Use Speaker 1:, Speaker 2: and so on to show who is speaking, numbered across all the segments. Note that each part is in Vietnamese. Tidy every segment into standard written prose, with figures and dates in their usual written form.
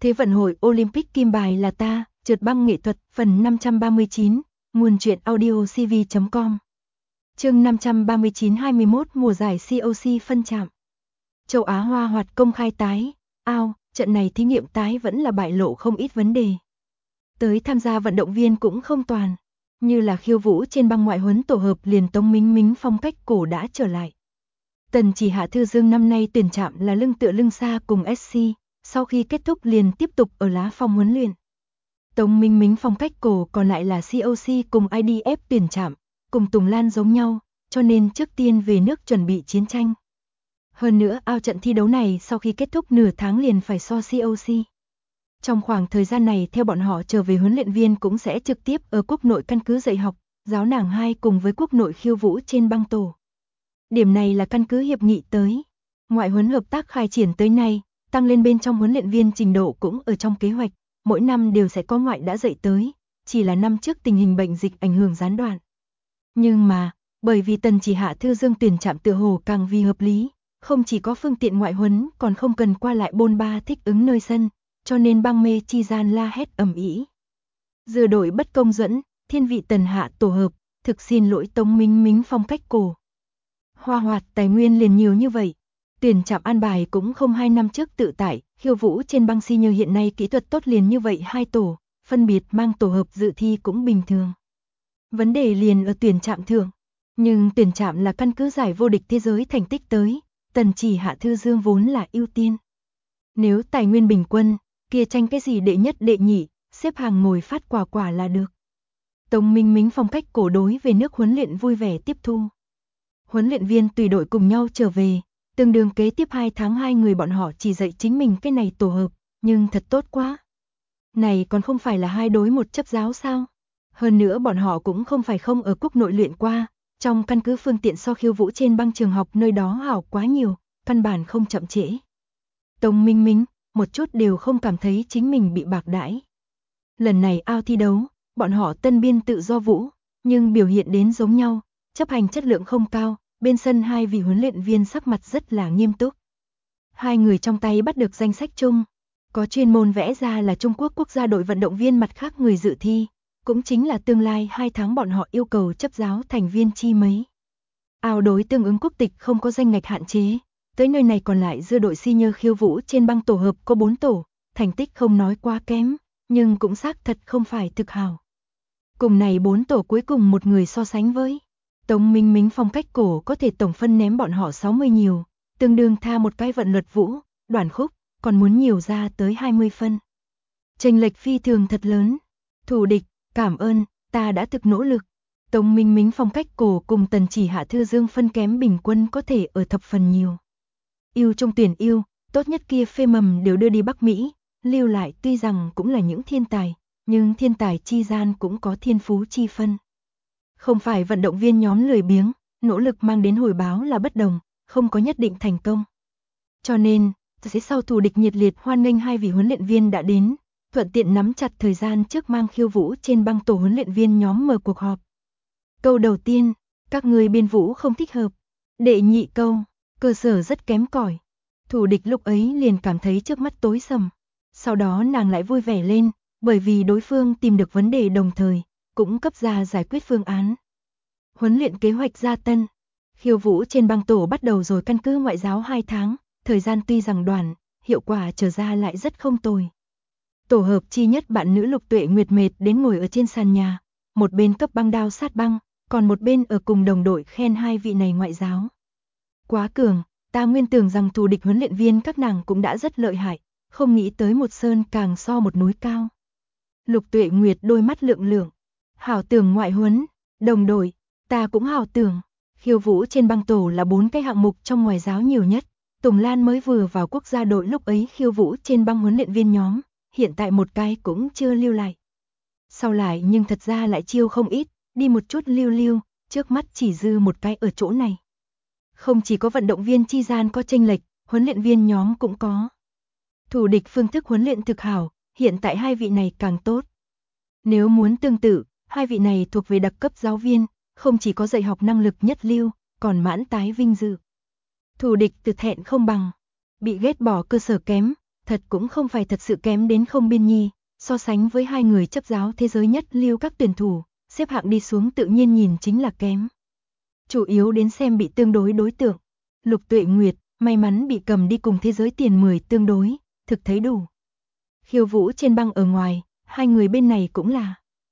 Speaker 1: Thế vận hội Olympic kim bài là ta, trượt băng nghệ thuật, phần 539, nguồn truyện audio cv.com. Chương 539 21 mùa giải COC phân trạm. Châu Á Hoa Hoạt công khai tái, trận này thí nghiệm tái vẫn là bại lộ không ít vấn đề. Tới tham gia vận động viên cũng không toàn, như là khiêu vũ trên băng ngoại huấn tổ hợp liền Tống Mính Mính phong cách cổ đã trở lại. Tần Chỉ Hạ Thư Dương năm nay tuyển chạm là lưng tựa lưng xa cùng SC, sau khi kết thúc liền tiếp tục ở Lá Phong huấn luyện. Tống Mính Mính phong cách cổ còn lại là COC cùng IDF tuyển chạm, cùng Tùng Lan giống nhau, cho nên trước tiên về nước chuẩn bị chiến tranh. Hơn nữa trận thi đấu này sau khi kết thúc nửa tháng liền phải so COC. Trong khoảng thời gian này theo bọn họ trở về huấn luyện viên cũng sẽ trực tiếp ở quốc nội căn cứ dạy học, giáo nàng 2 cùng với quốc nội khiêu vũ trên băng tổ. Điểm này là căn cứ hiệp nghị tới. Ngoại huấn hợp tác khai triển tới nay, tăng lên bên trong huấn luyện viên trình độ cũng ở trong kế hoạch, mỗi năm đều sẽ có ngoại đã dạy tới, chỉ là năm trước tình hình bệnh dịch ảnh hưởng gián đoạn. Nhưng mà, bởi vì Tần Chỉ Hạ Thư Dương tuyển chạm tựa hồ càng vì hợp lý, không chỉ có phương tiện ngoại huấn còn không cần qua lại bôn ba thích ứng nơi sân, cho nên băng mê chi gian la hét ầm ĩ. Dừa đội bất công dẫn, thiên vị Tần Hạ tổ hợp, thực xin lỗi Tống Mính Mính phong cách cổ. Hoa Hoạt tài nguyên liền nhiều như vậy, tuyển chạm an bài cũng không 2 năm trước tự tại, khiêu vũ trên băng si như hiện nay kỹ thuật tốt liền như vậy 2 tổ, phân biệt mang tổ hợp dự thi cũng bình thường. Vấn đề liền ở tuyển chạm thượng, nhưng tuyển chạm là căn cứ giải vô địch thế giới thành tích tới, Tần Chỉ Hạ Thư Dương vốn là ưu tiên. Nếu tài nguyên bình quân, kia tranh cái gì đệ nhất đệ nhị, xếp hàng ngồi phát quả là được. Tống Mính Mính phong cách cổ đối về nước huấn luyện vui vẻ tiếp thu. Huấn luyện viên tùy đội cùng nhau trở về, tương đương kế tiếp 2 tháng 2 người bọn họ chỉ dạy chính mình cái này tổ hợp, nhưng thật tốt quá. Này còn không phải là 2 đối 1 chấp giáo sao? Hơn nữa bọn họ cũng không phải không ở quốc nội luyện qua, trong căn cứ phương tiện so khiêu vũ trên băng trường học nơi đó hảo quá nhiều, căn bản không chậm trễ. Tống Mính Mính một chút đều không cảm thấy chính mình bị bạc đãi. Lần này thi đấu, bọn họ tân biên tự do vũ, nhưng biểu hiện đến giống nhau, chấp hành chất lượng không cao, bên sân 2 vị huấn luyện viên sắc mặt rất là nghiêm túc. 2 người trong tay bắt được danh sách chung, có chuyên môn vẽ ra là Trung Quốc quốc gia đội vận động viên mặt khác người dự thi, cũng chính là tương lai 2 tháng bọn họ yêu cầu chấp giáo thành viên chi mấy. Đối tương ứng quốc tịch không có danh ngạch hạn chế, tới nơi này còn lại dưa đội senior khiêu vũ trên băng tổ hợp có 4 tổ, thành tích không nói quá kém, nhưng cũng xác thật không phải thực hảo. Cùng này 4 tổ cuối cùng một người so sánh với Tống Mính Mính phong cách cổ có thể tổng phân ném bọn họ 60 nhiều, tương đương tha một cái vận luật vũ, đoàn khúc, còn muốn nhiều ra tới 20 phân. Chênh lệch phi thường thật lớn. Thủ địch, cảm ơn, ta đã thực nỗ lực. Tống Mính Mính phong cách cổ cùng Tần Chỉ Hạ Thư Dương phân kém bình quân có thể ở thập phần nhiều. Yêu trong tuyển yêu, tốt nhất kia phê mầm đều đưa đi Bắc Mỹ, lưu lại tuy rằng cũng là những thiên tài, nhưng thiên tài chi gian cũng có thiên phú chi phân. Không phải vận động viên nhóm lười biếng, nỗ lực mang đến hồi báo là bất đồng, không có nhất định thành công. Cho nên, phía sau thủ địch nhiệt liệt hoan nghênh 2 vị huấn luyện viên đã đến, thuận tiện nắm chặt thời gian trước mang khiêu vũ trên băng tổ huấn luyện viên nhóm mở cuộc họp. Câu đầu tiên, các người biên vũ không thích hợp. Đệ nhị câu, cơ sở rất kém cỏi. Thủ địch lúc ấy liền cảm thấy trước mắt tối sầm. Sau đó nàng lại vui vẻ lên, bởi vì đối phương tìm được vấn đề đồng thời, cũng cấp ra giải quyết phương án. Huấn luyện kế hoạch gia tân. Khiêu vũ trên băng tổ bắt đầu rồi căn cứ ngoại giáo 2 tháng, thời gian tuy rằng đoạn, hiệu quả trở ra lại rất không tồi. Tổ hợp chi nhất bạn nữ Lục Tuệ Nguyệt mệt đến ngồi ở trên sàn nhà, một bên cấp băng đao sát băng, còn một bên ở cùng đồng đội khen 2 vị này ngoại giáo. Quá cường, ta nguyên tưởng rằng thủ địch huấn luyện viên các nàng cũng đã rất lợi hại, không nghĩ tới một sơn càng so một núi cao. Lục Tuệ Nguyệt đôi mắt lượng lượng, hảo tưởng ngoại huấn, đồng đội, ta cũng hảo tưởng. Khiêu vũ trên băng tổ là 4 cái hạng mục trong ngoại giáo nhiều nhất, Tùng Lan mới vừa vào quốc gia đội lúc ấy khiêu vũ trên băng huấn luyện viên nhóm, hiện tại một cái cũng chưa lưu lại. Sau lại nhưng thật ra lại chiêu không ít, đi một chút lưu, trước mắt chỉ dư một cái ở chỗ này. Không chỉ có vận động viên chi gian có chênh lệch, huấn luyện viên nhóm cũng có. Thủ địch phương thức huấn luyện thực hảo, hiện tại 2 vị này càng tốt. Nếu muốn tương tự, 2 vị này thuộc về đặc cấp giáo viên, không chỉ có dạy học năng lực nhất lưu, còn mãn tái vinh dự. Thủ địch từ thẹn không bằng, bị ghét bỏ cơ sở kém, Thật cũng không phải thật sự kém đến không biên nhi, so sánh với hai người chấp giáo thế giới nhất lưu các tuyển thủ, xếp hạng đi xuống tự nhiên nhìn chính là kém. Chủ yếu đến xem bị tương đối đối tượng. Lục Tuệ Nguyệt, may mắn bị cầm đi cùng thế giới tiền 10 tương đối, thực thấy đủ. Khiêu Vũ trên băng ở ngoài, hai người bên này cũng là.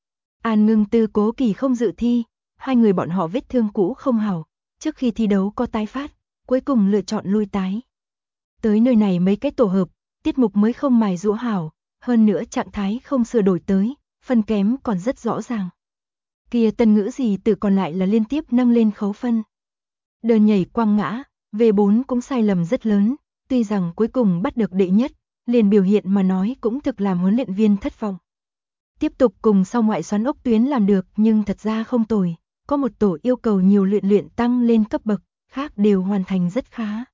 Speaker 1: An Ngưng Tư Cố Kỳ không dự thi, hai người bọn họ vết thương cũ không hảo, trước khi thi đấu có tái phát, cuối cùng lựa chọn lui tái. Tới nơi này mấy cái tổ hợp, tiết mục mới không mài giũa hảo, hơn nữa trạng thái không sửa đổi tới, phần kém còn rất rõ ràng. Kia Tân Ngữ gì từ còn lại là liên tiếp nâng lên khấu phân. Đơn nhảy quăng ngã, V4 cũng sai lầm rất lớn, tuy rằng cuối cùng bắt được đệ nhất, liền biểu hiện mà nói cũng thực làm huấn luyện viên thất vọng. Tiếp tục cùng sau ngoại xoắn ốc tuyến làm được nhưng thật ra không tồi, có một tổ yêu cầu nhiều luyện tăng lên cấp bậc, khác đều hoàn thành rất khá.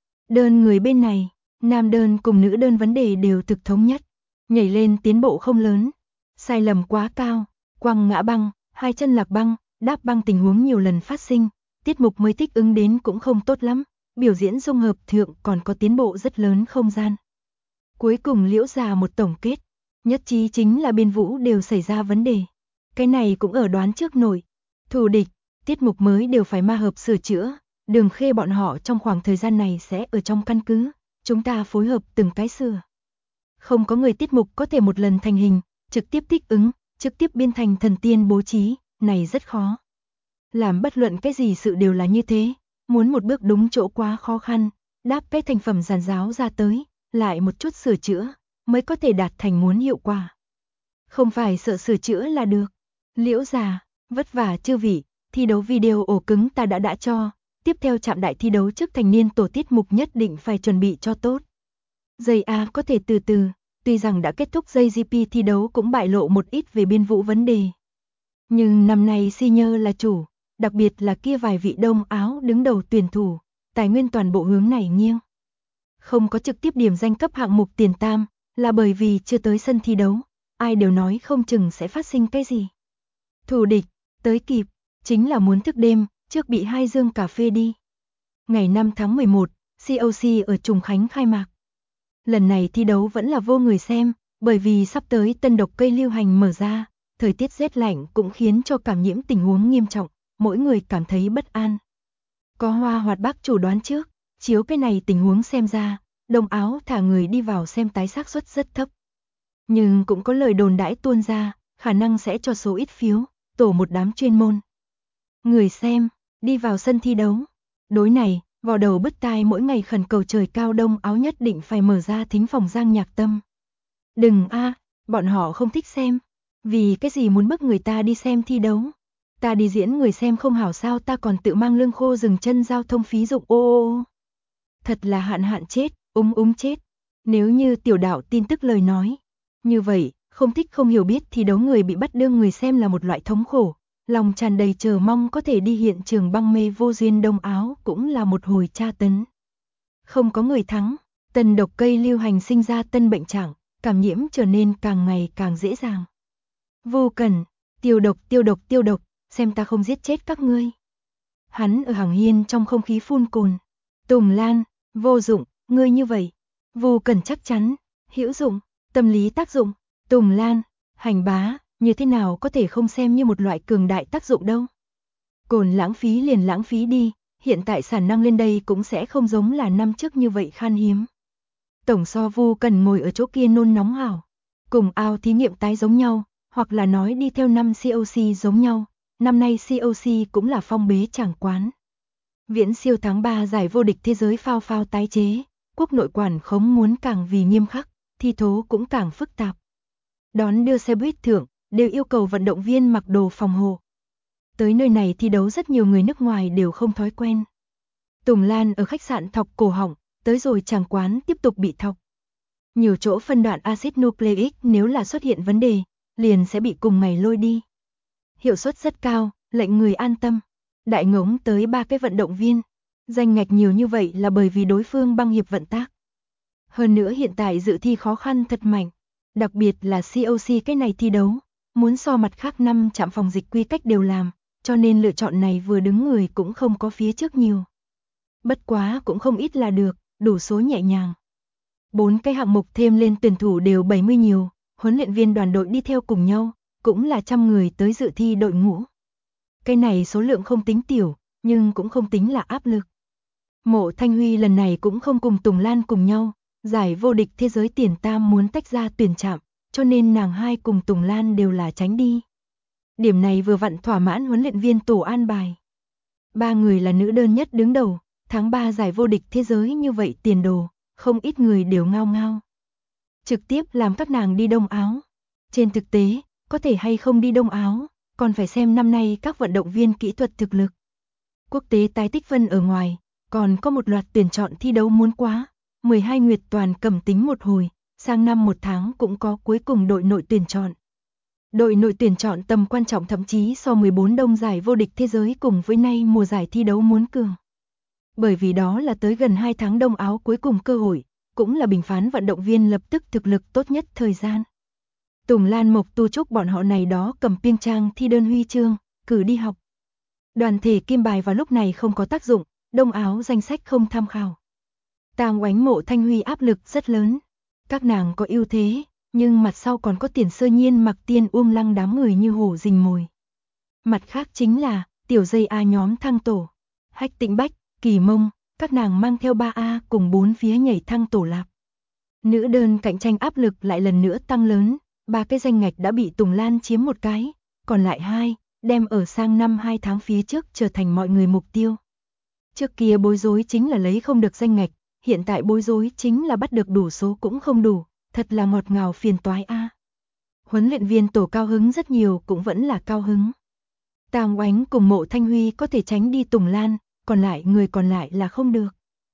Speaker 1: Đơn người bên này, nam đơn cùng nữ đơn vấn đề đều thực thống nhất, nhảy lên tiến bộ không lớn, sai lầm quá cao, quăng ngã băng, hai chân lạc băng, đáp băng tình huống nhiều lần phát sinh, tiết mục mới thích ứng đến cũng không tốt lắm, biểu diễn dung hợp thượng còn có tiến bộ rất lớn không gian. Cuối cùng Liễu Già một tổng kết, nhất trí chính là biên vũ đều xảy ra vấn đề. Cái này cũng ở đoán trước nổi. Thù địch, tiết mục mới đều phải ma hợp sửa chữa, Đường Khê bọn họ trong khoảng thời gian này sẽ ở trong căn cứ, chúng ta phối hợp từng cái sửa. Không có người tiết mục có thể một lần thành hình, trực tiếp thích ứng, trực tiếp biên thành thần tiên bố trí, này rất khó. Làm bất luận cái gì sự đều là như thế, muốn một bước đúng chỗ quá khó khăn, đáp cái thành phẩm giản giáo ra tới, lại một chút sửa chữa, mới có thể đạt thành muốn hiệu quả. Không phải sợ sửa chữa là được. Liễu Già, vất vả chư vị, thi đấu video ổ cứng ta đã cho, tiếp theo chạm đại thi đấu trước thành niên tổ tiết mục nhất định phải chuẩn bị cho tốt. Dây A có thể từ từ, tuy rằng đã kết thúc dây GP thi đấu cũng bại lộ một ít về biên vũ vấn đề. Nhưng năm nay senior là chủ, đặc biệt là kia vài vị Đông Áo đứng đầu tuyển thủ, tài nguyên toàn bộ hướng này nghiêng. Không có trực tiếp điểm danh cấp hạng mục tiền tam, là bởi vì chưa tới sân thi đấu, ai đều nói không chừng sẽ phát sinh cái gì. Thù địch, tới kịp, chính là muốn thức đêm, trước bị 2 dương cà phê đi. Ngày 5 tháng 11, COC ở Trùng Khánh khai mạc. Lần này thi đấu vẫn là vô người xem, bởi vì sắp tới tân độc cây lưu hành mở ra, thời tiết rét lạnh cũng khiến cho cảm nhiễm tình huống nghiêm trọng, mỗi người cảm thấy bất an. Có Hoa Hoạt Bác chủ đoán trước, chiếu cái này tình huống xem ra, Đông Áo thả người đi vào xem tái xác suất rất thấp. Nhưng cũng có lời đồn đãi tuôn ra, khả năng sẽ cho số ít phiếu, tổ một đám chuyên môn. Người xem, đi vào sân thi đấu. Đối này, vò đầu bứt tai mỗi ngày khẩn cầu trời cao Đông Áo nhất định phải mở ra thính phòng Giang Nhạc Tâm. Đừng a, bọn họ không thích xem. Vì cái gì muốn bức người ta đi xem thi đấu? Ta đi diễn người xem không hảo sao ta còn tự mang lương khô dừng chân giao thông phí dụng ô. Thật là hạn chết, chết. Nếu như tiểu đạo tin tức lời nói. Như vậy, không thích không hiểu biết thi đấu người bị bắt đương người xem là một loại thống khổ. Lòng tràn đầy chờ mong có thể đi hiện trường băng mê vô duyên Đông Áo cũng là một hồi tra tấn. Không có người thắng, tân độc cây lưu hành sinh ra tân bệnh trạng, cảm nhiễm trở nên càng ngày càng dễ dàng. Vô cần, tiêu độc, xem ta không giết chết các ngươi. Hắn ở hàng hiên trong không khí phun cồn. Tùng Lan, vô dụng, ngươi như vậy. Vô cần chắc chắn, hữu dụng, tâm lý tác dụng. Tùng Lan, hành bá, như thế nào có thể không xem như một loại cường đại tác dụng đâu. Cồn lãng phí liền lãng phí đi, hiện tại sản năng lên đây cũng sẽ không giống là năm trước như vậy khan hiếm. Tổng so Vu cần ngồi ở chỗ kia nôn nóng hảo. Cùng ao thí nghiệm tái giống nhau, hoặc là nói đi theo năm COC giống nhau, năm nay COC cũng là phong bế chẳng quán. Viễn siêu tháng 3 giải vô địch thế giới phao tái chế, quốc nội quản khống muốn càng vì nghiêm khắc, thi thố cũng càng phức tạp. Đón đưa xe buýt thượng, đều yêu cầu vận động viên mặc đồ phòng hộ. Tới nơi này thi đấu rất nhiều người nước ngoài đều không thói quen. Tùng Lan ở khách sạn thọc cổ họng, tới rồi chàng quán tiếp tục bị thọc. Nhiều chỗ phân đoạn axit nucleic nếu là xuất hiện vấn đề, liền sẽ bị cùng ngày lôi đi. Hiệu suất rất cao, lệnh người an tâm. Đại ngống tới 3 cái vận động viên. Danh ngạch nhiều như vậy là bởi vì đối phương băng hiệp vận tác. Hơn nữa hiện tại dự thi khó khăn thật mạnh. Đặc biệt là COC cái này thi đấu, muốn so mặt khác năm trạm phòng dịch quy cách đều làm, cho nên lựa chọn này vừa đứng người cũng không có phía trước nhiều. Bất quá cũng không ít là được, đủ số nhẹ nhàng. 4 cái hạng mục thêm lên tuyển thủ đều 70 nhiều, huấn luyện viên đoàn đội đi theo cùng nhau, cũng là 100 người tới dự thi đội ngũ. Cái này số lượng không tính tiểu, nhưng cũng không tính là áp lực. Mộ Thanh Huy lần này cũng không cùng Tùng Lan cùng nhau, giải vô địch thế giới tiền tam muốn tách ra tuyển chạm, cho nên nàng hai cùng Tùng Lan đều là tránh đi. Điểm này vừa vặn thỏa mãn huấn luyện viên tổ an bài. 3 người là nữ đơn nhất đứng đầu, tháng 3 giải vô địch thế giới như vậy tiền đồ, không ít người đều ngao ngao. Trực tiếp làm các nàng đi Đông Áo. Trên thực tế, có thể hay không đi Đông Áo, còn phải xem năm nay các vận động viên kỹ thuật thực lực. Quốc tế tái tích phân ở ngoài, còn có một loạt tuyển chọn thi đấu muốn quá, 12 nguyệt toàn cầm tính một hồi, sang năm 1 tháng cũng có cuối cùng đội nội tuyển chọn. Đội nội tuyển chọn tầm quan trọng thậm chí so 14 đông giải vô địch thế giới cùng với nay mùa giải thi đấu muốn cường. Bởi vì đó là tới gần 2 tháng Đông Áo cuối cùng cơ hội, cũng là bình phán vận động viên lập tức thực lực tốt nhất thời gian. Tùng Lan Mộc Tu Trúc bọn họ này đó cầm piêng trang thi đơn huy chương, cử đi học. Đoàn thể kim bài vào lúc này không có tác dụng, Đông Áo danh sách không tham khảo. Tang Oánh Mộ Thanh Huy áp lực rất lớn. Các nàng có ưu thế, nhưng mặt sau còn có Tiền Sơ Nhiên Mặc Tiên Uông Lăng đám người như hổ rình mồi. Mặt khác chính là tiểu dây A nhóm thăng tổ. Hách Tĩnh Bách, Kỳ Mông, các nàng mang theo 3A cùng 4 phía nhảy thăng tổ lạp. Nữ đơn cạnh tranh áp lực lại lần nữa tăng lớn, 3 cái danh ngạch đã bị Tùng Lan chiếm một cái, còn lại 2, đem ở sang năm 2 tháng phía trước trở thành mọi người mục tiêu. Trước kia bối rối chính là lấy không được danh ngạch, hiện tại bối rối chính là bắt được đủ số cũng không đủ, thật là ngọt ngào phiền toái a. Huấn luyện viên tổ cao hứng rất nhiều cũng vẫn là cao hứng. Tang Oánh cùng Mộ Thanh Huy có thể tránh đi Tùng Lan, còn lại người còn lại là không được.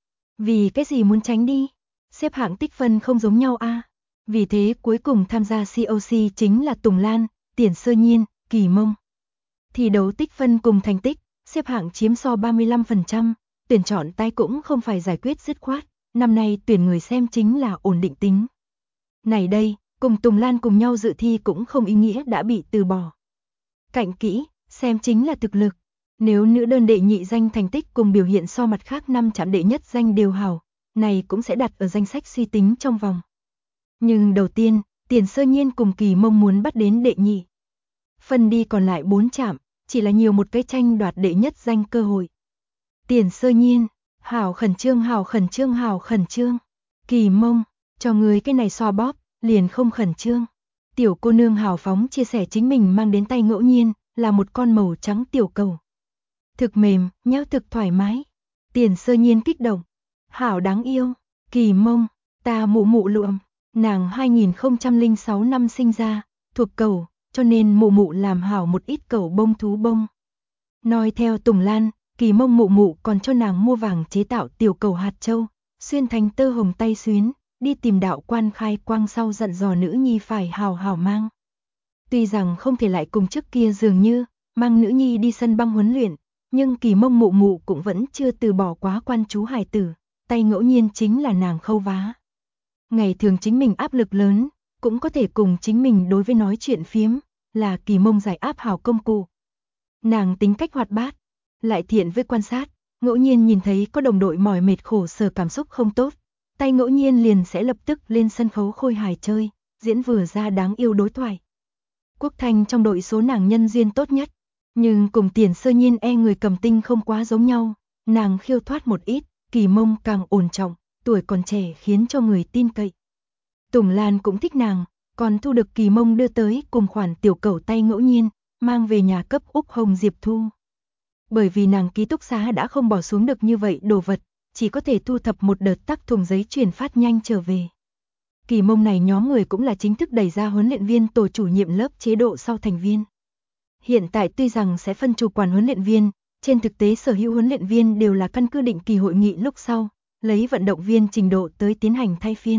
Speaker 1: Vì cái gì muốn tránh đi? Xếp hạng tích phân không giống nhau a. Vì thế cuối cùng tham gia COC chính là Tùng Lan, Tiền Sơ Nhiên, Kỳ Mông. Thi đấu tích phân cùng thành tích, xếp hạng chiếm so 35%, tuyển chọn tay cũng không phải giải quyết dứt khoát, năm nay tuyển người xem chính là ổn định tính. Này đây, cùng Tùng Lan cùng nhau dự thi cũng không ý nghĩa đã bị từ bỏ. Cạnh kỹ, xem chính là thực lực. Nếu nữ đơn đệ nhị danh thành tích cùng biểu hiện so mặt khác 5 chạm đệ nhất danh đều hảo, này cũng sẽ đặt ở danh sách suy tính trong vòng. Nhưng đầu tiên, Tiền Sơ Nhiên cùng Kỳ Mông muốn bắt đến đệ nhị. Phân đi còn lại 4 chạm, chỉ là nhiều một cái tranh đoạt đệ nhất danh cơ hội. Tiền Sơ Nhiên, hảo khẩn trương hảo khẩn trương hảo khẩn trương. Kỳ Mông, cho người cái này xoa bóp, liền không khẩn trương. Tiểu cô nương hào phóng chia sẻ chính mình mang đến tay ngẫu nhiên, là một con màu trắng tiểu cầu. Thực mềm, nhéo thực thoải mái. Tiền Sơ Nhiên kích động. Hảo đáng yêu. Kỳ Mông, ta mụ mụ lụm. Nàng 2006 năm sinh ra, thuộc cầu, cho nên mụ mụ làm hảo một ít cầu bông thú bông. Nói theo Tùng Lan, Kỳ Mông mụ mụ còn cho nàng mua vàng chế tạo tiểu cầu hạt châu, xuyên thành tơ hồng tay xuyến, đi tìm đạo quan khai quang sau dặn dò nữ nhi phải hào hào mang. Tuy rằng không thể lại cùng trước kia dường như, mang nữ nhi đi sân băng huấn luyện, nhưng Kỳ Mông mụ mụ cũng vẫn chưa từ bỏ quá quan chú hài tử, tay ngẫu nhiên chính là nàng khâu vá. Ngày thường chính mình áp lực lớn, cũng có thể cùng chính mình đối với nói chuyện phiếm, là Kỳ Mông giải áp hảo công cụ. Nàng tính cách hoạt bát, lại thiện với quan sát, ngẫu nhiên nhìn thấy có đồng đội mỏi mệt khổ sở cảm xúc không tốt, tay ngẫu nhiên liền sẽ lập tức lên sân khấu khôi hài chơi, diễn vừa ra đáng yêu đối thoại. Quốc Thanh trong đội số nàng nhân duyên tốt nhất, nhưng cùng Tiền Sơ Nhiên người cầm tinh không quá giống nhau, nàng khiêu thoát một ít, Kỳ Mông càng ổn trọng, tuổi còn trẻ khiến cho người tin cậy. Tùng Lan cũng thích nàng, còn thu được Kỳ Mông đưa tới cùng khoản tiểu cẩu tay ngẫu nhiên, mang về nhà cấp Úc Hồng Diệp Thu. Bởi vì nàng ký túc xá đã không bỏ xuống được như vậy đồ vật, chỉ có thể thu thập một đợt tắc thùng giấy chuyển phát nhanh trở về. Kỳ Mông này nhóm người cũng là chính thức đẩy ra huấn luyện viên tổ chủ nhiệm lớp chế độ sau thành viên. Hiện tại tuy rằng sẽ phân chủ quản huấn luyện viên, trên thực tế sở hữu huấn luyện viên đều là căn cứ định kỳ hội nghị lúc sau, lấy vận động viên trình độ tới tiến hành thay phiên.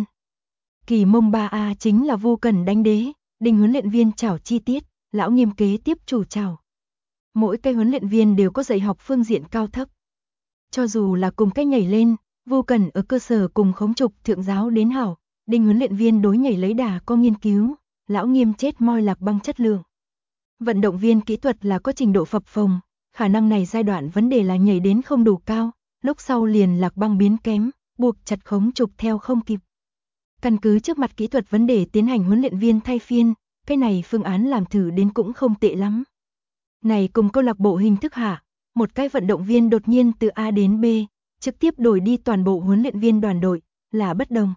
Speaker 1: Kỳ Mông 3A chính là Vu Cần đánh đế, Đinh huấn luyện viên chảo chi tiết, Lão Nghiêm kế tiếp chủ chảo. Mỗi cái huấn luyện viên đều có dạy học phương diện cao thấp. Cho dù là cùng cách nhảy lên, Vu Cần ở cơ sở cùng khống trục thượng giáo đến hảo, Đinh huấn luyện viên đối nhảy lấy đà có nghiên cứu, Lão Nghiêm chết moi lạc băng chất lượng. Vận động viên kỹ thuật là có trình độ phập phồng, khả năng này giai đoạn vấn đề là nhảy đến không đủ cao, lúc sau liền lạc băng biến kém, buộc chặt khống trục theo không kịp. Căn cứ trước mặt kỹ thuật vấn đề tiến hành huấn luyện viên thay phiên, cái này phương án làm thử đến cũng không tệ lắm. Này cùng câu lạc bộ hình thức hạ, một cái vận động viên đột nhiên từ A đến B, trực tiếp đổi đi toàn bộ huấn luyện viên đoàn đội, là bất đồng.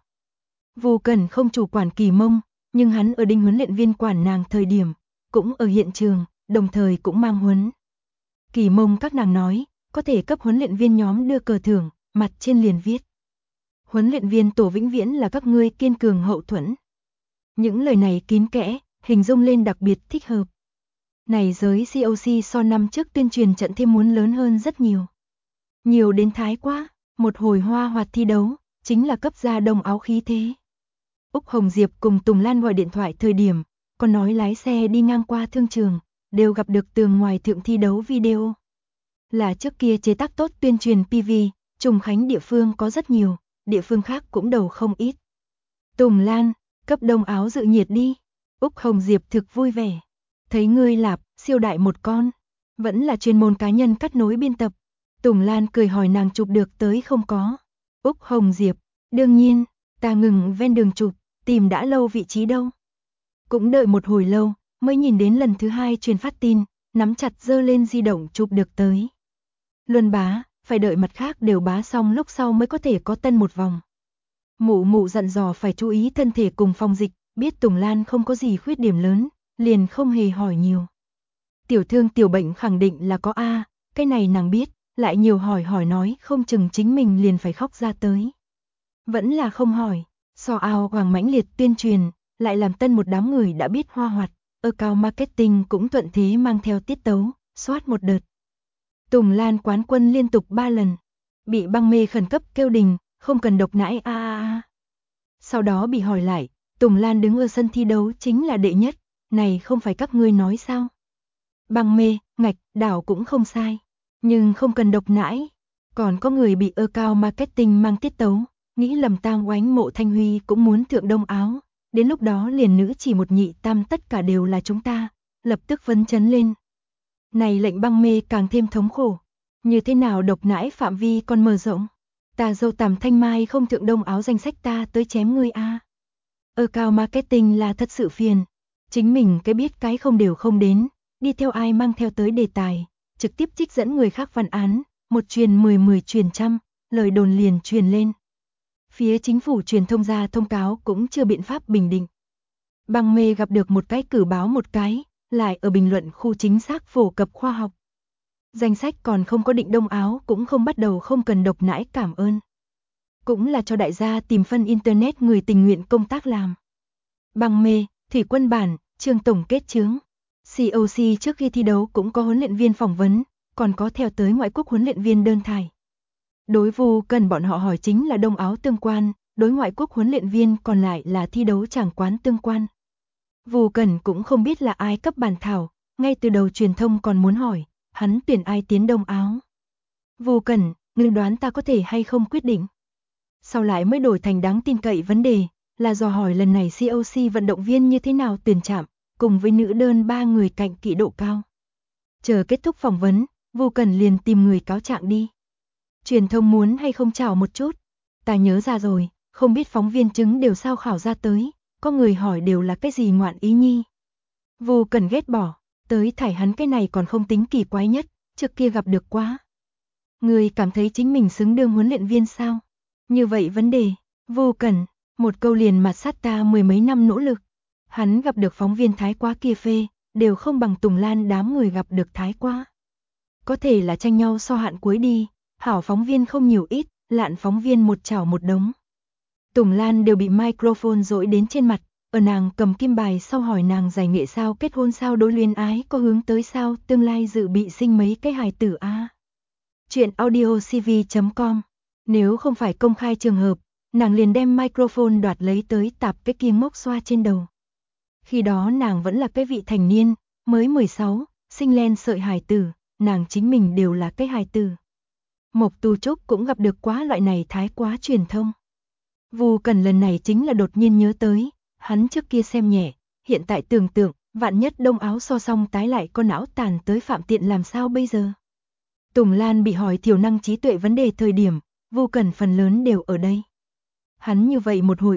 Speaker 1: Vu Cẩn không chủ quản Kỳ Mông, nhưng hắn ở đinh huấn luyện viên quản nàng thời điểm, cũng ở hiện trường, đồng thời cũng mang huấn. Kỳ Mông các nàng nói, có thể cấp huấn luyện viên nhóm đưa cờ thưởng, mặt trên liền viết. Huấn luyện viên tổ vĩnh viễn là các ngươi kiên cường hậu thuẫn. Những lời này kín kẽ, hình dung lên đặc biệt thích hợp. Này giới COC so năm trước tuyên truyền trận thêm muốn lớn hơn rất nhiều. Nhiều đến thái quá, một hồi hoa hoạt thi đấu, chính là cấp ra đồng áo khí thế. Úc Hồng Diệp cùng Tùng Lan gọi điện thoại thời điểm, còn nói lái xe đi ngang qua thương trường, đều gặp được tường ngoài thượng thi đấu video. Là trước kia chế tác tốt tuyên truyền PV, Trùng Khánh địa phương có rất nhiều, địa phương khác cũng đầu không ít. Tùng Lan, cấp đông áo dự nhiệt đi. Úc Hồng Diệp thực vui vẻ. Thấy ngươi lạp, siêu đại một con. Vẫn là chuyên môn cá nhân cắt nối biên tập. Tùng Lan cười hỏi nàng chụp được tới không có. Úc Hồng Diệp, đương nhiên, ta ngừng ven đường chụp, tìm đã lâu vị trí đâu. Cũng đợi một hồi lâu, mới nhìn đến lần thứ hai truyền phát tin, nắm chặt giơ lên di động chụp được tới. Luân bá, phải đợi mặt khác đều bá xong lúc sau mới có thể có tân một vòng. Mụ mụ dặn dò phải chú ý thân thể cùng phòng dịch, biết Tùng Lan không có gì khuyết điểm lớn, liền không hề hỏi nhiều. Tiểu thương tiểu bệnh khẳng định là có A, cái này nàng biết, lại nhiều hỏi nói không chừng chính mình liền phải khóc ra tới. Vẫn là không hỏi, so ao hoàng mãnh liệt tuyên truyền, lại làm tân một đám người đã biết hoa hoạt, account marketing cũng thuận thế mang theo tiết tấu, soát một đợt. Tùng Lan quán quân liên tục 3 lần, bị băng mê khẩn cấp kêu đình, không cần độc nãi a. Sau đó bị hỏi lại, Tùng Lan đứng ở sân thi đấu chính là đệ nhất, này không phải các ngươi nói sao? Băng mê, ngạch, đảo cũng không sai, nhưng không cần độc nãi. Còn có người bị account marketing mang tiết tấu, nghĩ lầm tang oánh Mộ Thanh Huy cũng muốn thượng đông áo, đến lúc đó liền nữ chỉ một nhị tam tất cả đều là chúng ta, lập tức phấn chấn lên. Này lệnh băng mê càng thêm thống khổ, như thế nào độc nãi phạm vi còn mở rộng? Ta dâu tằm thanh mai không thượng đông áo danh sách ta tới chém ngươi a. Account marketing là thật sự phiền, chính mình cái biết cái không đều không đến, đi theo ai mang theo tới đề tài, trực tiếp trích dẫn người khác văn án, một truyền 10 truyền trăm, lời đồn liền truyền lên. Phía chính phủ truyền thông ra thông cáo cũng chưa biện pháp bình định. Băng mê gặp được một cái cử báo một cái, lại ở bình luận khu chính xác phổ cập khoa học. Danh sách còn không có định đông áo cũng không bắt đầu không cần độc nãi cảm ơn. Cũng là cho đại gia tìm phân internet người tình nguyện công tác làm. Băng mê, thủy quân bản, chương tổng kết chướng. COC trước khi thi đấu cũng có huấn luyện viên phỏng vấn, còn có theo tới ngoại quốc huấn luyện viên đơn thải. Đối Vu Cần bọn họ hỏi chính là đông áo tương quan, đối ngoại quốc huấn luyện viên còn lại là thi đấu chẳng quán tương quan. Vu Cần cũng không biết là ai cấp bản thảo, ngay từ đầu truyền thông còn muốn hỏi, hắn tuyển ai tiến đông áo. Vu Cần, ngươi đoán ta có thể hay không quyết định. Sau lại mới đổi thành đáng tin cậy vấn đề, là dò hỏi lần này COC vận động viên như thế nào tuyển chạm, cùng với nữ đơn 3 người cạnh kỵ độ cao. Chờ kết thúc phỏng vấn, Vu Cần liền tìm người cáo trạng đi. Truyền thông muốn hay không chào một chút. Ta nhớ ra rồi, không biết phóng viên chứng đều sao khảo ra tới, có người hỏi đều là cái gì ngoạn ý nhi. Vu Cần ghét bỏ, tới thải hắn cái này còn không tính kỳ quái nhất, trước kia gặp được quá. Người cảm thấy chính mình xứng đương huấn luyện viên sao? Như vậy vấn đề, Vu Cần, một câu liền mặt sát ta 10 mấy năm nỗ lực. Hắn gặp được phóng viên thái quá kia phê, đều không bằng Tùng Lan đám người gặp được thái quá. Có thể là tranh nhau so hạn cuối đi, hảo phóng viên không nhiều ít, lạn phóng viên một chảo một đống. Tùng Lan đều bị microphone dội đến trên mặt, ở nàng cầm kim bài sau hỏi nàng giải nghệ sao, kết hôn sao, đối luyến ái có hướng tới sao, tương lai dự bị sinh mấy cái hài tử a. Chuyện audiocv.com. Nếu không phải công khai trường hợp, nàng liền đem microphone đoạt lấy tới tạp cái kia mốc xoa trên đầu. Khi đó nàng vẫn là cái vị thành niên, mới 16, sinh len sợi hài tử, nàng chính mình đều là cái hài tử. Mộc Tu Trúc cũng gặp được quá loại này thái quá truyền thông. Vu Cần lần này chính là đột nhiên nhớ tới, hắn trước kia xem nhẹ, hiện tại tưởng tượng, vạn nhất đông áo so xong tái lại con não tàn tới phạm tiện làm sao bây giờ. Tùng Lan bị hỏi thiểu năng trí tuệ vấn đề thời điểm, Vu Cần phần lớn đều ở đây. Hắn như vậy một hồi ức,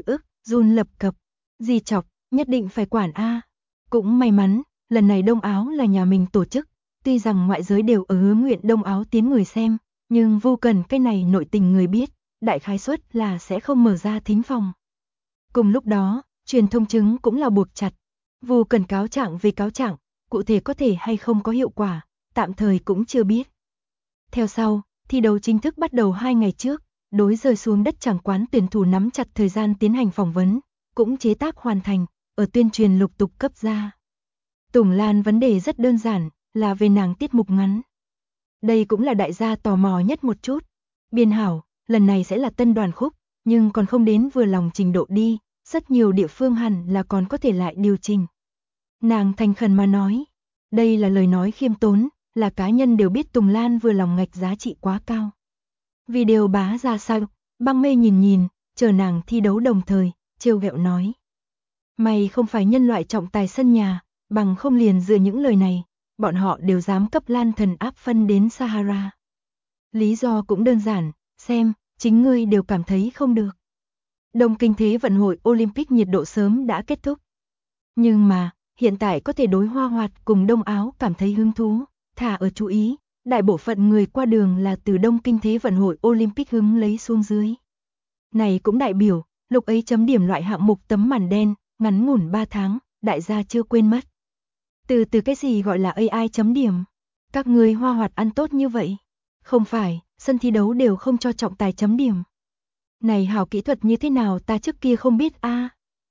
Speaker 1: run lập cập, gì chọc, nhất định phải quản a. Cũng may mắn, lần này Đông Áo là nhà mình tổ chức, tuy rằng ngoại giới đều ở hứa nguyện Đông Áo tiến người xem, nhưng vô cần cái này nội tình người biết, đại khái suất là sẽ không mở ra thính phòng. Cùng lúc đó, truyền thông chứng cũng là buộc chặt, vô cần cáo trạng về cáo trạng, cụ thể có thể hay không có hiệu quả, tạm thời cũng chưa biết. Theo sau, thi đấu chính thức bắt đầu 2 ngày trước, đối rơi xuống đất chẳng quán tuyển thủ nắm chặt thời gian tiến hành phỏng vấn, cũng chế tác hoàn thành, ở tuyên truyền lục tục cấp ra. Tùng Lan vấn đề rất đơn giản, là về nàng tiết mục ngắn. Đây cũng là đại gia tò mò nhất một chút. Biên hảo, lần này sẽ là tân đoàn khúc, nhưng còn không đến vừa lòng trình độ đi, rất nhiều địa phương hẳn là còn có thể lại điều chỉnh. Nàng thành khẩn mà nói, đây là lời nói khiêm tốn, là cá nhân đều biết Tùng Lan vừa lòng ngạch giá trị quá cao. Video bá ra sau, Băng Mê nhìn, chờ nàng thi đấu đồng thời, trêu ghẹo nói. Mày không phải nhân loại trọng tài sân nhà, bằng không liền dựa những lời này, bọn họ đều dám cấp Lan Thần áp phân đến Sahara. Lý do cũng đơn giản, xem, chính ngươi đều cảm thấy không được. Đông Kinh Thế vận hội Olympic nhiệt độ sớm đã kết thúc. Nhưng mà, hiện tại có thể đối Hoa Hoạt cùng Đông Áo cảm thấy hứng thú, thả ở chú ý, đại bộ phận người qua đường là từ Đông Kinh Thế vận hội Olympic hứng lấy xuống dưới. Này cũng đại biểu, lúc ấy chấm điểm loại hạng mục tấm màn đen, ngắn ngủn 3 tháng, đại gia chưa quên mất. Từ cái gì gọi là AI chấm điểm? Các người Hoa Hoạt ăn tốt như vậy? Không phải, sân thi đấu đều không cho trọng tài chấm điểm. Này hảo kỹ thuật như thế nào ta trước kia không biết a.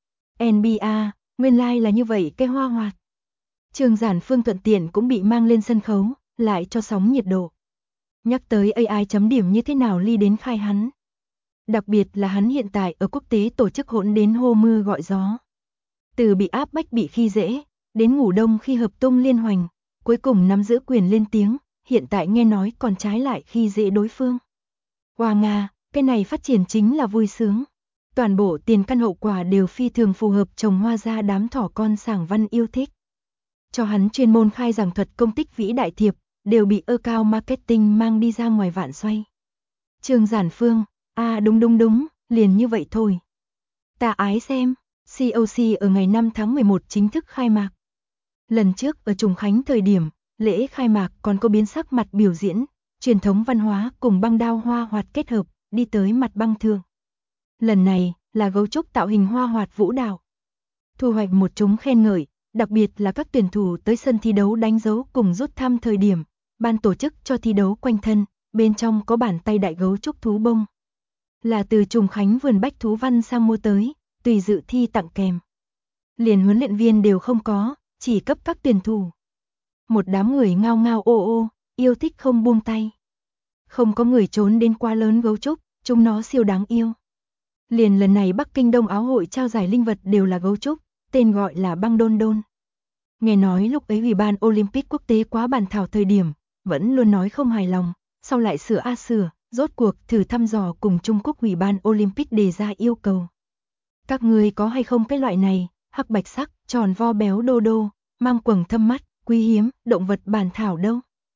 Speaker 1: NBA, nguyên lai là như vậy cái Hoa Hoạt. Trường Giản Phương thuận tiện cũng bị mang lên sân khấu, lại cho sóng nhiệt độ. Nhắc tới AI chấm điểm như thế nào ly đến khai hắn. Đặc biệt là hắn hiện tại ở quốc tế tổ chức hỗn đến hô mưa gọi gió. Từ bị áp bách bị khi dễ, đến ngủ đông khi hợp tung liên hoành, cuối cùng nắm giữ quyền lên tiếng, hiện tại nghe nói còn trái lại khi dễ đối phương. Hoa Nga, cái này phát triển chính là vui sướng. Toàn bộ tiền căn hậu quả đều phi thường phù hợp trồng hoa ra đám thỏ con Sảng Văn yêu thích. Cho hắn chuyên môn khai giảng thuật công tích vĩ đại thiệp, đều bị cao marketing mang đi ra ngoài vạn xoay. Trường Giản Phương, đúng, liền như vậy thôi. Ta ái xem, COC ở ngày 5 tháng 11 chính thức khai mạc. Lần trước ở Trùng Khánh thời điểm, lễ khai mạc còn có biến sắc mặt biểu diễn, truyền thống văn hóa cùng băng đao Hoa Hoạt kết hợp, đi tới mặt băng thường. Lần này là gấu trúc tạo hình Hoa Hoạt vũ đạo. Thu hoạch một chúng khen ngợi, đặc biệt là các tuyển thủ tới sân thi đấu đánh dấu cùng rút thăm thời điểm, ban tổ chức cho thi đấu quanh thân, bên trong có bàn tay đại gấu trúc thú bông. Là từ Trùng Khánh vườn bách thú văn sang mua tới, tùy dự thi tặng kèm. Liền huấn luyện viên đều không có, chỉ cấp các tuyển thủ. Một đám người ngao ngao ô, yêu thích không buông tay. Không có người trốn đến quá lớn gấu trúc, chúng nó siêu đáng yêu. Liền lần này Bắc Kinh Đông Áo hội trao giải linh vật đều là gấu trúc, tên gọi là băng đôn đôn. Nghe nói lúc ấy Ủy ban Olympic quốc tế quá bàn thảo thời điểm, vẫn luôn nói không hài lòng, sau lại sửa, rốt cuộc thử thăm dò cùng Trung Quốc Ủy ban Olympic đề ra yêu cầu. Các người có hay không cái loại này, hắc bạch sắc, tròn vo béo đô đô, mang quầng thâm mắt, quý hiếm, động vật bản thảo đâu.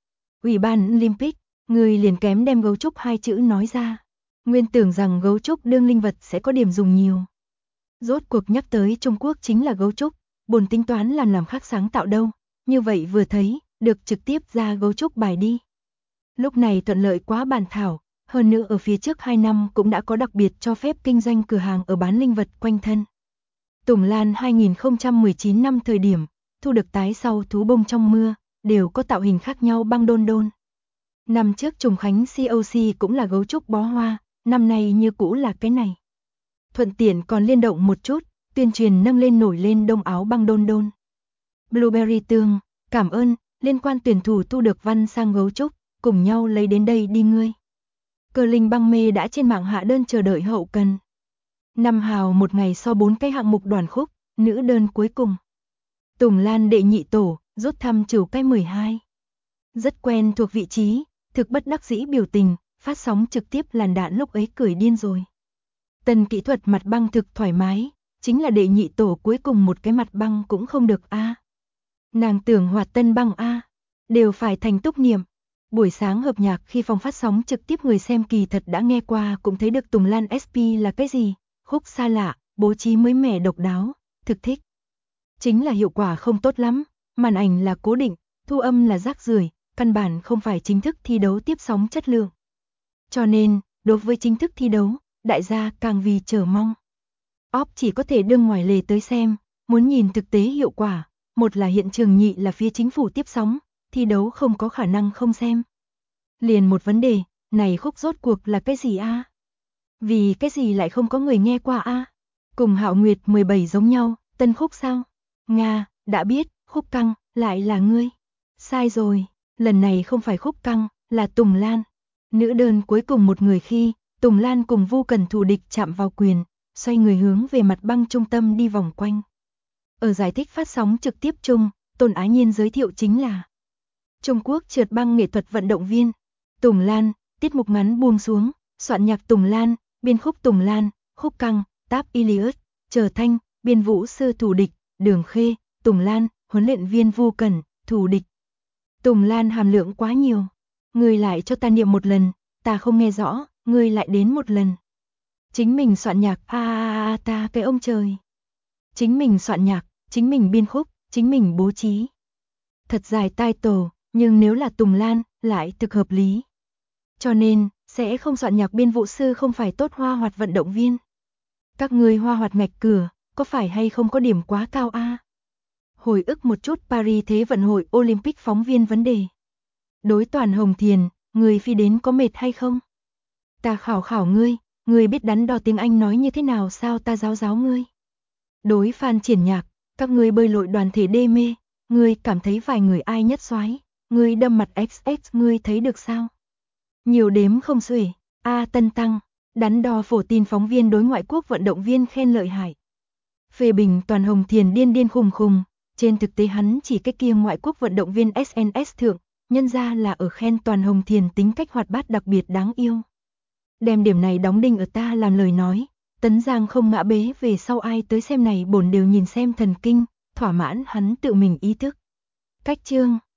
Speaker 1: Ủy ban Olympic, người liền kém đem gấu trúc 2 chữ nói ra. Nguyên tưởng rằng gấu trúc đương linh vật sẽ có điểm dùng nhiều. Rốt cuộc nhắc tới Trung Quốc chính là gấu trúc, bồn tính toán làm khác sáng tạo đâu, như vậy vừa thấy, được trực tiếp ra gấu trúc bài đi. Lúc này thuận lợi quá bàn thảo, hơn nữa ở phía trước 2 năm cũng đã có đặc biệt cho phép kinh doanh cửa hàng ở bán linh vật quanh thân. Tùng Lan 2019 năm thời điểm, thu được tái sau thú bông trong mưa, đều có tạo hình khác nhau băng đôn đôn. Năm trước Trùng Khánh COC cũng là gấu trúc bó hoa, năm nay như cũ là cái này. Thuận tiện còn liên động một chút, tuyên truyền nâng lên nổi lên Đông Áo băng đôn đôn. Blueberry Tương, cảm ơn, liên quan tuyển thủ thu được văn sang gấu trúc, cùng nhau lấy đến đây đi ngươi. Cờ Linh Băng Mê đã trên mạng hạ đơn chờ đợi hậu cần. 5 hào một ngày so 4 cái hạng mục đoàn khúc, nữ đơn cuối cùng. Tùng Lan đệ nhị tổ, rút thăm trừ cái 12. Rất quen thuộc vị trí, thực bất đắc dĩ biểu tình, phát sóng trực tiếp làn đạn lúc ấy cười điên rồi. Tần kỹ thuật mặt băng thực thoải mái, chính là đệ nhị tổ cuối cùng một cái mặt băng cũng không được a. Nàng tưởng hoạt tân băng a, đều phải thành túc niệm. Buổi sáng hợp nhạc khi phòng phát sóng trực tiếp người xem kỳ thật đã nghe qua cũng thấy được Tùng Lan SP là cái gì, khúc xa lạ, bố trí mới mẻ độc đáo, thực thích. Chính là hiệu quả không tốt lắm, màn ảnh là cố định, thu âm là rác rưởi, căn bản không phải chính thức thi đấu tiếp sóng chất lượng. Cho nên, đối với chính thức thi đấu, đại gia càng vì chờ mong. Óp chỉ có thể đưa ngoài lề tới xem, muốn nhìn thực tế hiệu quả, một là hiện trường, nhị là phía chính phủ tiếp sóng, thi đấu không có khả năng không xem. Liền một vấn đề, này khúc rốt cuộc là cái gì a? Vì cái gì lại không có người nghe qua a? Cùng Hạo Nguyệt 17 giống nhau, tân khúc sao? Nga, đã biết, khúc căng, lại là ngươi. Sai rồi, lần này không phải khúc căng, là Tùng Lan. Nữ đơn cuối cùng một người khi, Tùng Lan cùng Vu Cần thù địch chạm vào quyền, xoay người hướng về mặt băng trung tâm đi vòng quanh. Ở giải thích phát sóng trực tiếp chung, Tôn Ái Nhiên giới thiệu chính là Trung Quốc trượt băng nghệ thuật vận động viên. Tùng Lan, tiết mục ngắn buông xuống, soạn nhạc Tùng Lan, biên khúc Tùng Lan, khúc căng, Táp Iliad, Trở Thanh, biên vũ sư thù địch, Đường Khê, Tùng Lan, huấn luyện viên Vu Cần, thù địch. Tùng Lan hàm lượng quá nhiều. Ngươi lại cho ta niệm một lần, ta không nghe rõ, ngươi lại đến một lần. Chính mình soạn nhạc, ta cái ông trời. Chính mình soạn nhạc, chính mình biên khúc, chính mình bố trí. Thật dài title, nhưng nếu là Tùng Lan, lại thực hợp lý. Cho nên, sẽ không soạn nhạc biên vũ sư không phải tốt hoa hoạt vận động viên. Các ngươi hoa hoạt ngạch cửa, có phải hay không có điểm quá cao a? Hồi ức một chút Paris Thế vận hội Olympic phóng viên vấn đề. Đối Toàn Hồng Thiền, người phi đến có mệt hay không? Ta khảo ngươi biết đắn đo tiếng Anh nói như thế nào sao ta giáo ngươi? Đối Phan Triển Nhạc, các ngươi bơi lội đoàn thể đê mê, ngươi cảm thấy vài người ai nhất soái, ngươi đâm mặt XX ngươi thấy được sao? Nhiều đếm không xuể, Tân Tăng, đắn đo phổ tin phóng viên đối ngoại quốc vận động viên khen lợi hại. Phê bình Toàn Hồng Thiền điên khùng, trên thực tế hắn chỉ cái kia ngoại quốc vận động viên SNS thượng, nhân ra là ở khen Toàn Hồng Thiền tính cách hoạt bát đặc biệt đáng yêu. Đem điểm này đóng đinh ở ta làm lời nói, Tấn Giang không ngã bế về sau ai tới xem này bổn đều nhìn xem thần kinh, thỏa mãn hắn tự mình ý thức. Cách chương